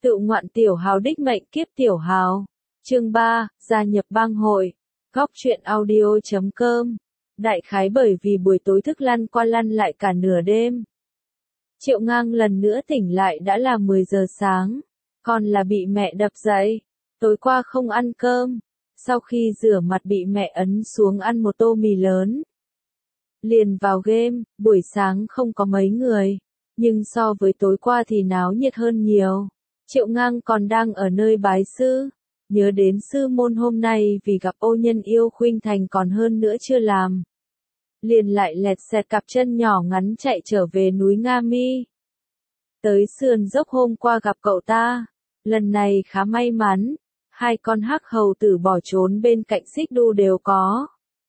Tự ngoạn tiểu hào đích mệnh kiếp tiểu hào. Chương 3, gia nhập bang hội. Góc truyện audio.com. Đại khái bởi vì buổi tối thức lăn qua lăn lại cả nửa đêm. Triệu Ngang lần nữa tỉnh lại đã là 10 giờ sáng. Còn là bị mẹ đập dậy. Tối qua không ăn cơm. Sau khi rửa mặt bị mẹ ấn xuống ăn một tô mì lớn. Liền vào game, buổi sáng không có mấy người. Nhưng so với tối qua thì náo nhiệt hơn nhiều. Triệu Ngang còn đang ở nơi bái sư. Nhớ đến sư môn hôm nay vì gặp ô nhân yêu khuynh thành còn hơn nữa chưa làm. Liền lại lẹt xẹt cặp chân nhỏ ngắn chạy trở về núi Nga Mi. Tới sườn dốc hôm qua gặp cậu ta. Lần này khá may mắn. Hai con hắc hầu tử bỏ trốn bên cạnh xích đu đều có.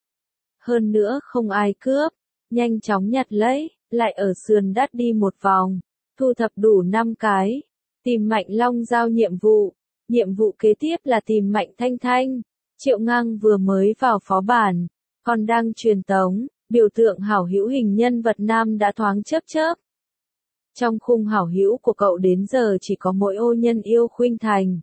Hơn nữa không ai cướp. Nhanh chóng nhặt lấy, lại ở sườn đất đi một vòng. Thu thập đủ 5 cái. Tìm Mạnh Long giao nhiệm vụ. Nhiệm vụ kế tiếp là tìm Mạnh Thanh Thanh. Triệu Ngang vừa mới vào phó bản. Còn đang truyền tống. Biểu tượng hảo hữu hình nhân vật nam đã thoáng chớp chớp. Trong khung hảo hữu của cậu đến giờ chỉ có mỗi ô nhân yêu khuynh thành.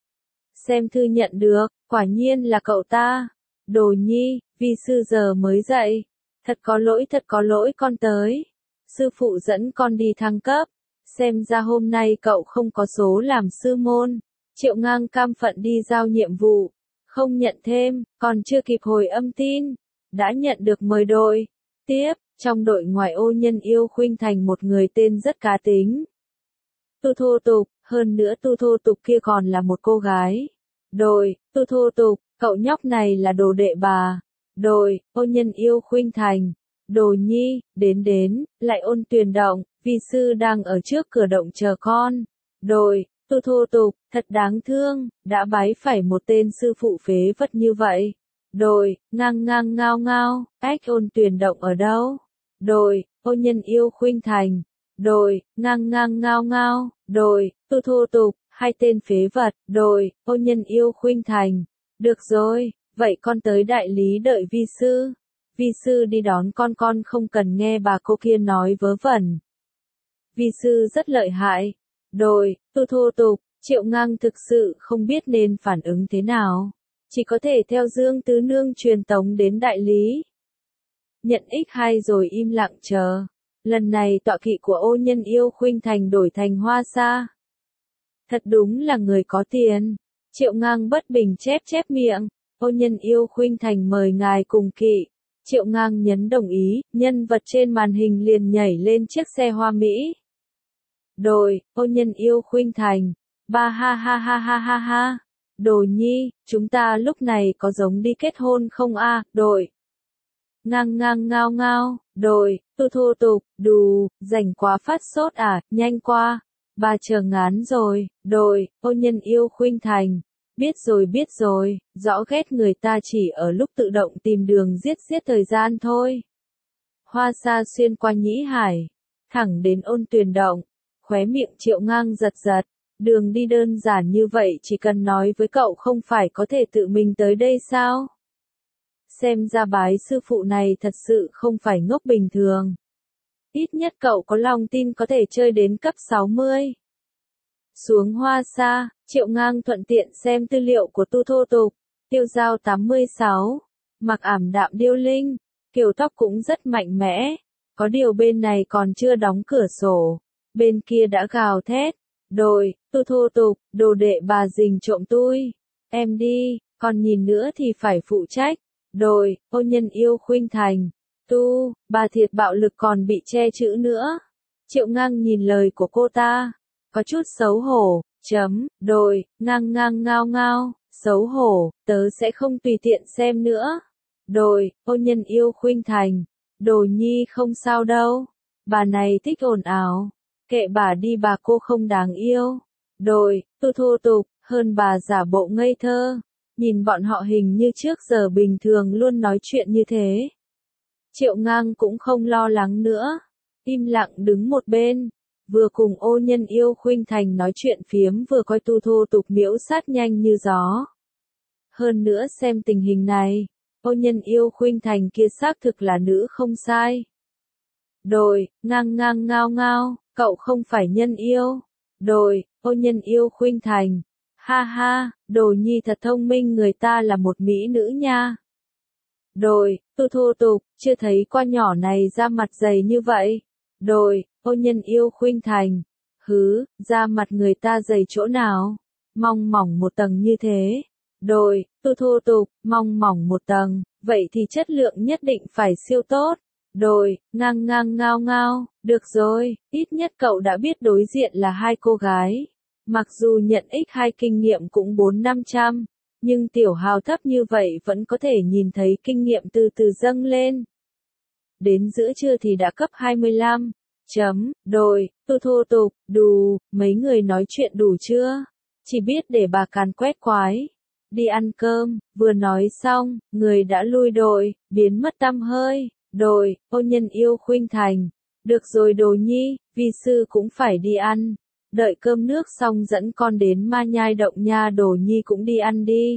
Xem thư nhận được, quả nhiên là cậu ta. Đồ Nhi, vi sư giờ mới dậy. Thật có lỗi con tới. Sư phụ dẫn con đi thăng cấp. Xem ra hôm nay cậu không có số làm sư môn. Triệu Ngang cam phận đi giao nhiệm vụ. Không nhận thêm, còn chưa kịp hồi âm tin. Đã nhận được mời đội. Tiếp, trong đội ngoại ô nhân yêu khuynh thành một người tên rất cá tính. Tu Thô Tục, hơn nữa Tu Thô Tục kia còn là một cô gái. Đội, Tu Thô Tục, cậu nhóc này là đồ đệ bà. Đội, ô nhân yêu khuynh thành. Đồ Nhi, đến, lại ôn tuyền động, vi sư đang ở trước cửa động chờ con. Đội, Tu Thô Tục, thật đáng thương, đã bái phải một tên sư phụ phế vật như vậy. Đội, ngang ngao, ách ôn tuyền động ở đâu? Đội, ô nhân yêu khuynh thành. Đội, ngang ngao, đội, Tu Thô Tục, hai tên phế vật. Đội, ô nhân yêu khuynh thành. Được rồi, vậy con tới đại lý đợi vi sư. Vi sư đi đón con không cần nghe bà cô kia nói vớ vẩn. Vi sư rất lợi hại. Đội, Tu Thô Tục, Triệu Ngang thực sự không biết nên phản ứng thế nào. Chỉ có thể theo Dương Tứ Nương truyền tống đến đại lý. Nhận X2 rồi im lặng chờ. Lần này tọa kỵ của ô nhân yêu khuynh thành đổi thành Hoa Sa. Thật đúng là người có tiền. Triệu Ngang bất bình chép miệng. Ô nhân yêu khuynh thành mời ngài cùng kỵ. Triệu Ngang nhấn đồng ý, nhân vật trên màn hình liền nhảy lên chiếc xe hoa mỹ. Đội, ô nhân yêu khuynh thành. Ba ha. Đồ Nhi, chúng ta lúc này có giống đi kết hôn không a? Đội. Ngang ngao, đội, Tu Thô Tục, đù, rảnh quá phát sốt à, nhanh qua. Bà chờ ngán rồi, đội, ô nhân yêu khuynh thành. Biết rồi, rõ ghét người ta chỉ ở lúc tự động tìm đường giết thời gian thôi. Hoa Sa xuyên qua Nhĩ Hải, thẳng đến ôn tuyền động, khóe miệng Triệu Ngang giật. Đường đi đơn giản như vậy chỉ cần nói với cậu không phải có thể tự mình tới đây sao? Xem ra bái sư phụ này thật sự không phải ngốc bình thường. Ít nhất cậu có lòng tin có thể chơi đến cấp 60. Xuống Hoa Sa, Triệu Ngang thuận tiện xem tư liệu của Tu Thô Tục. Tiêu dao 86. Mặc ảm đạm điêu linh. Kiểu tóc cũng rất mạnh mẽ. Có điều bên này còn chưa đóng cửa sổ. Bên kia đã gào thét. Đội, Tu Thô Tục, đồ đệ bà rình trộm tui. Em đi, còn nhìn nữa thì phải phụ trách. Đội, ô nhân yêu khuynh thành. Bà thiệt bạo lực còn bị che chữ nữa. Triệu Ngang nhìn lời của cô ta. Có chút xấu hổ. Đội, ngang ngao, xấu hổ, tớ sẽ không tùy tiện xem nữa. Đội, ô nhân yêu khuynh thành. Đồ Nhi không sao đâu. Bà này thích ồn ào. Kệ bà đi, bà cô không đáng yêu. Đội, Tu Thô Tục, hơn bà giả bộ ngây thơ. Nhìn bọn họ hình như trước giờ bình thường luôn nói chuyện như thế. Triệu Ngang cũng không lo lắng nữa. Im lặng đứng một bên. Vừa cùng ô nhân yêu khuynh thành nói chuyện phiếm vừa coi Tu Thô Tục miễu sát nhanh như gió. Hơn nữa xem tình hình này, ô nhân yêu khuynh thành kia xác thực là nữ không sai. Đội, ngang ngao, cậu không phải nhân yêu. Đội, ô nhân yêu khuynh thành. Ha ha, đồ nhi thật thông minh, người ta là một mỹ nữ nha. Đồi, tu thô tục, chưa thấy con nhỏ này da mặt dày như vậy. Đồi, ô nhân yêu khuynh thành. Hứ, da mặt người ta dày chỗ nào? Mong mỏng một tầng như thế. Đồi, tu thô tục, mong mỏng một tầng, vậy thì chất lượng nhất định phải siêu tốt. Đồi, ngang ngang ngao ngao, được rồi, ít nhất cậu đã biết đối diện là hai cô gái. Mặc dù nhận x2 kinh nghiệm cũng 400-500, nhưng tiểu hào thấp như vậy vẫn có thể nhìn thấy kinh nghiệm từ từ dâng lên. Đến giữa trưa thì đã cấp 25. Đồi, tu thô tục, đù, mấy người nói chuyện đủ chưa? Chỉ biết để bà càn quét quái. Đi ăn cơm, vừa nói xong, người đã lui đồi, biến mất tăm hơi. Đồi, ô nhân yêu khuynh thành. Được rồi đồ nhi, vi sư cũng phải đi ăn. Đợi cơm nước xong dẫn con đến Ma Nhai Động nha, đồ nhi cũng đi ăn đi.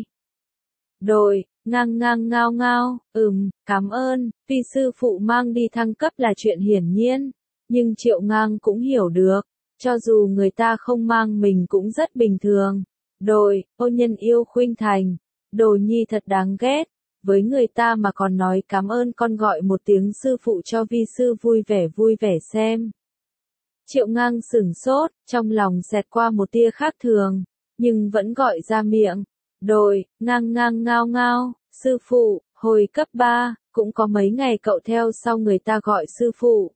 Đồi, ngang ngang ngao ngao, cảm ơn, vì sư phụ mang đi thăng cấp là chuyện hiển nhiên. Nhưng Triệu Ngang cũng hiểu được, cho dù người ta không mang mình cũng rất bình thường. Đồi, ô nhân yêu khuynh thành, đồ nhi thật đáng ghét. Với người ta mà còn nói cảm ơn, con gọi một tiếng sư phụ cho vi sư vui vẻ xem. Triệu Ngang sửng sốt, trong lòng xẹt qua một tia khác thường, nhưng vẫn gọi ra miệng. Đồi, ngang ngang ngao ngao, sư phụ, hồi cấp 3, cũng có mấy ngày cậu theo sau người ta gọi sư phụ.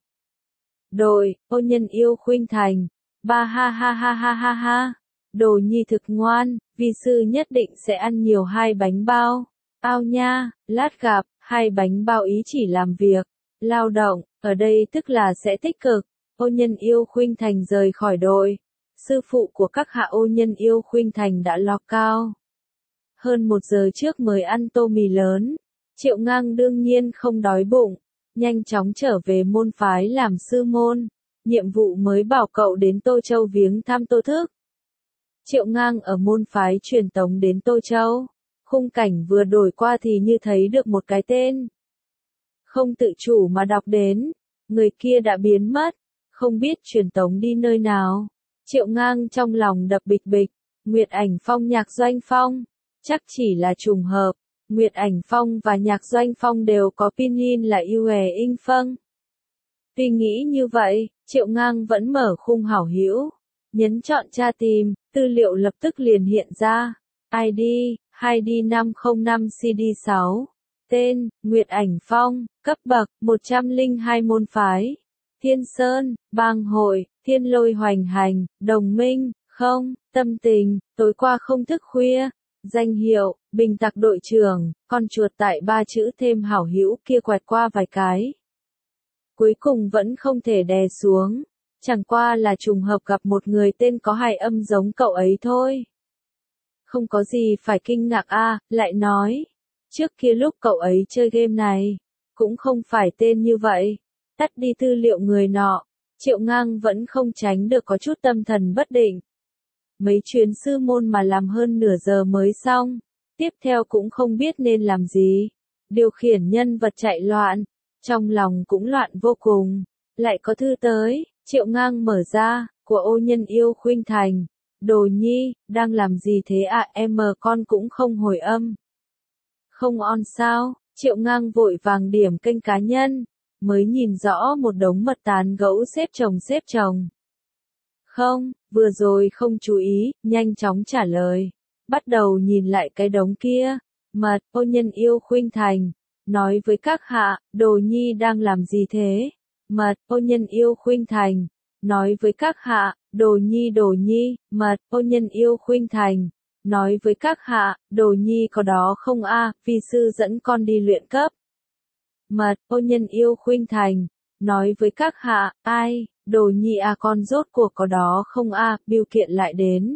Đồi, ô nhân yêu khuynh thành, ba ha ha ha ha ha ha, đồ nhi thực ngoan, vi sư nhất định sẽ ăn nhiều 2 bánh bao. Ao nha, lát gặp, 2 bánh bao ý chỉ làm việc, lao động, ở đây tức là sẽ tích cực. Ô nhân yêu khuynh thành rời khỏi đồi. Sư phụ của các hạ ô nhân yêu khuynh thành đã log cao. Hơn 1 giờ trước mới ăn tô mì lớn. Triệu Ngang đương nhiên không đói bụng. Nhanh chóng trở về môn phái làm sư môn. Nhiệm vụ mới bảo cậu đến Tô Châu viếng thăm Tô Thức. Triệu Ngang ở môn phái truyền tống đến Tô Châu. Khung cảnh vừa đổi qua thì như thấy được một cái tên. Không tự chủ mà đọc đến. Người kia đã biến mất. Không biết truyền tống đi nơi nào. Triệu Ngang trong lòng đập bịch bịch. Nguyệt Ảnh Phong Nhạc Doanh Phong. Chắc chỉ là trùng hợp. Nguyệt Ảnh Phong và Nhạc Doanh Phong đều có pinin là Yue In Phân. Tuy nghĩ như vậy, Triệu Ngang vẫn mở khung hảo hữu. Nhấn chọn tra tìm, tư liệu lập tức liền hiện ra. ID, 2D505 CD6. Tên, Nguyệt Ảnh Phong, cấp bậc, 102 môn phái. Thiên Sơn, Bang Hội, Thiên Lôi Hoành Hành, Đồng Minh, không, tâm tình, tối qua không thức khuya. Danh hiệu, Bình Tặc đội trưởng, con chuột tại 3 chữ thêm hảo hữu kia quẹt qua vài cái. Cuối cùng vẫn không thể đè xuống. Chẳng qua là trùng hợp gặp một người tên có 2 âm giống cậu ấy thôi. Không có gì phải kinh ngạc lại nói. Trước kia lúc cậu ấy chơi game này, cũng không phải tên như vậy. Tắt đi tư liệu người nọ, Triệu Ngang vẫn không tránh được có chút tâm thần bất định. Mấy chuyến sư môn mà làm hơn nửa giờ mới xong, tiếp theo cũng không biết nên làm gì. Điều khiển nhân vật chạy loạn, trong lòng cũng loạn vô cùng. Lại có thư tới, Triệu Ngang mở ra, của ô nhân yêu khuynh thành. Đồ nhi, đang làm gì thế ạ? Con cũng không hồi âm. Không on sao? Triệu Ngang vội vàng điểm kênh cá nhân, mới nhìn rõ một đống mật tán gẫu xếp chồng. Không, vừa rồi không chú ý, nhanh chóng trả lời. Bắt đầu nhìn lại cái đống kia. Mật, ô nhân yêu khuynh thành. Nói với các hạ, đồ nhi đang làm gì thế? Mật, ô nhân yêu khuynh thành. Nói với các hạ, đồ nhi, mật, ô nhân yêu khuynh thành. Nói với các hạ, đồ nhi có đó không vi sư dẫn con đi luyện cấp. Mật, ô nhân yêu khuynh thành. Nói với các hạ, ai, đồ nhi con rốt cuộc có đó không biêu kiện lại đến.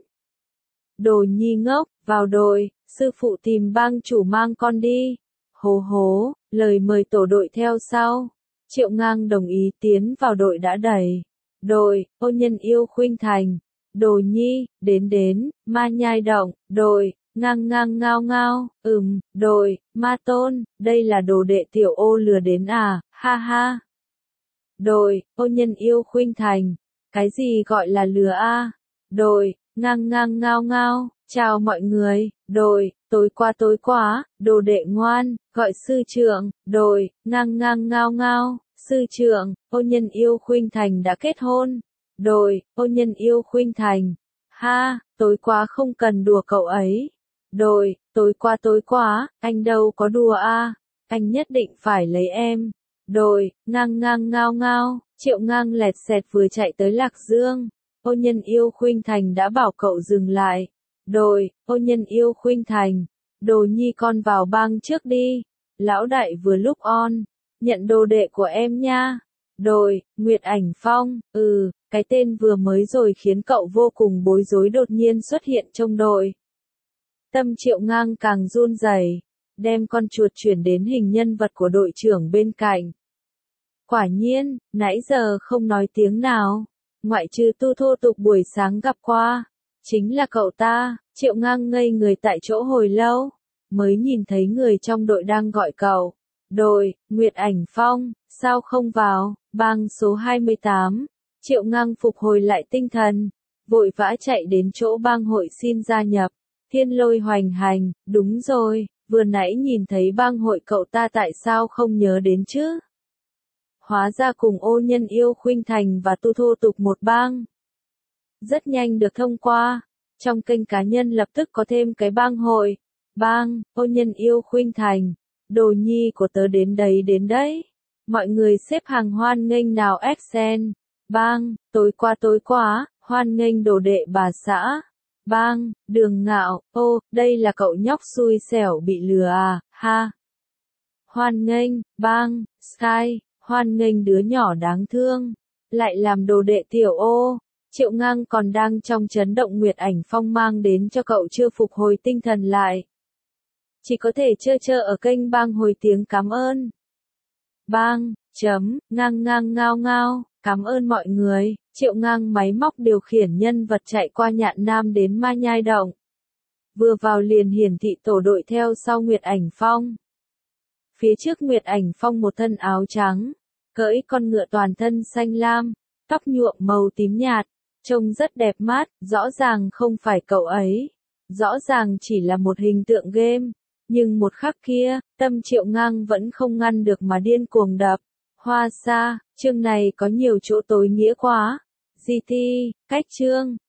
Đồ nhi ngốc, vào đồi, sư phụ tìm bang chủ mang con đi. Hố hố, lời mời tổ đội theo sau. Triệu Ngang đồng ý tiến vào đội đã đẩy. Đồi, ô nhân yêu khuynh thành. Đồ nhi, đến, Ma Nhai Động, đồi, ngang ngang ngao ngao, đồi, Ma Tôn, đây là đồ đệ tiểu ô lừa đến ha ha. Đồi, ô nhân yêu khuynh thành. Cái gì gọi là lừa Đồi, ngang ngang ngao ngao, chào mọi người, đồi, tối quá, đồ đệ ngoan, gọi sư trưởng, đồi, ngang ngang ngao ngao, sư trưởng, ô nhân yêu khuynh thành đã kết hôn, đồi, ô nhân yêu khuynh thành, ha, tối quá không cần đùa cậu ấy, đồi, tối quá, anh đâu có đùa a, anh nhất định phải lấy em, đồi, ngang ngang ngao ngao, Triệu Ngang lẹt xẹt vừa chạy tới Lạc Dương. Ô nhân yêu khuynh thành đã bảo cậu dừng lại. Đồi, ô nhân yêu khuynh thành. Đồ nhi con vào bang trước đi. Lão đại vừa lúc on. Nhận đồ đệ của em nha. Đồi, Nguyệt Ảnh Phong, cái tên vừa mới rồi khiến cậu vô cùng bối rối đột nhiên xuất hiện trong đội. Tâm Triệu Ngang càng run rẩy, đem con chuột chuyển đến hình nhân vật của đội trưởng bên cạnh. Quả nhiên, nãy giờ không nói tiếng nào, ngoại trừ Tu Thô Tục buổi sáng gặp qua, chính là cậu ta. Triệu Ngang ngây người tại chỗ hồi lâu, mới nhìn thấy người trong đội đang gọi cậu. Đội, Nguyệt Ảnh Phong, sao không vào, bang số 28. Triệu Ngang phục hồi lại tinh thần, vội vã chạy đến chỗ bang hội xin gia nhập. Thiên Lôi hoành hành, đúng rồi, vừa nãy nhìn thấy bang hội cậu ta tại sao không nhớ đến chứ? Hóa ra cùng ô nhân yêu khuynh thành và Tu Thô Tục một bang. Rất nhanh được thông qua, trong kênh cá nhân lập tức có thêm cái bang hội. Bang, ô nhân yêu khuynh thành, đồ nhi của tớ đến đấy. Mọi người xếp hàng hoan nghênh nào Excel. Bang, tối quá, hoan nghênh đồ đệ bà xã. Bang, Đường Ngạo, ô, đây là cậu nhóc xui xẻo bị lừa à, ha. Hoan nghênh, bang, Sky, hoan nghênh đứa nhỏ đáng thương, lại làm đồ đệ tiểu ô. Triệu Ngang còn đang trong chấn động Nguyệt Ảnh Phong mang đến cho cậu chưa phục hồi tinh thần lại. Chỉ có thể trơ ở kênh bang hồi tiếng cảm ơn. Bang, ngang ngang ngao ngao, cảm ơn mọi người. Triệu Ngang máy móc điều khiển nhân vật chạy qua Nhạn Nam đến Ma Nhai Động. Vừa vào liền hiển thị tổ đội theo sau Nguyệt Ảnh Phong. Phía trước Nguyệt Ảnh Phong một thân áo trắng, cưỡi con ngựa toàn thân xanh lam, tóc nhuộm màu tím nhạt, trông rất đẹp mắt, rõ ràng không phải cậu ấy. Rõ ràng chỉ là một hình tượng game, nhưng một khắc kia, tâm Triệu Ngang vẫn không ngăn được mà điên cuồng đập. Hoa xa, chương này có nhiều chỗ tối nghĩa quá. GT, cách chương.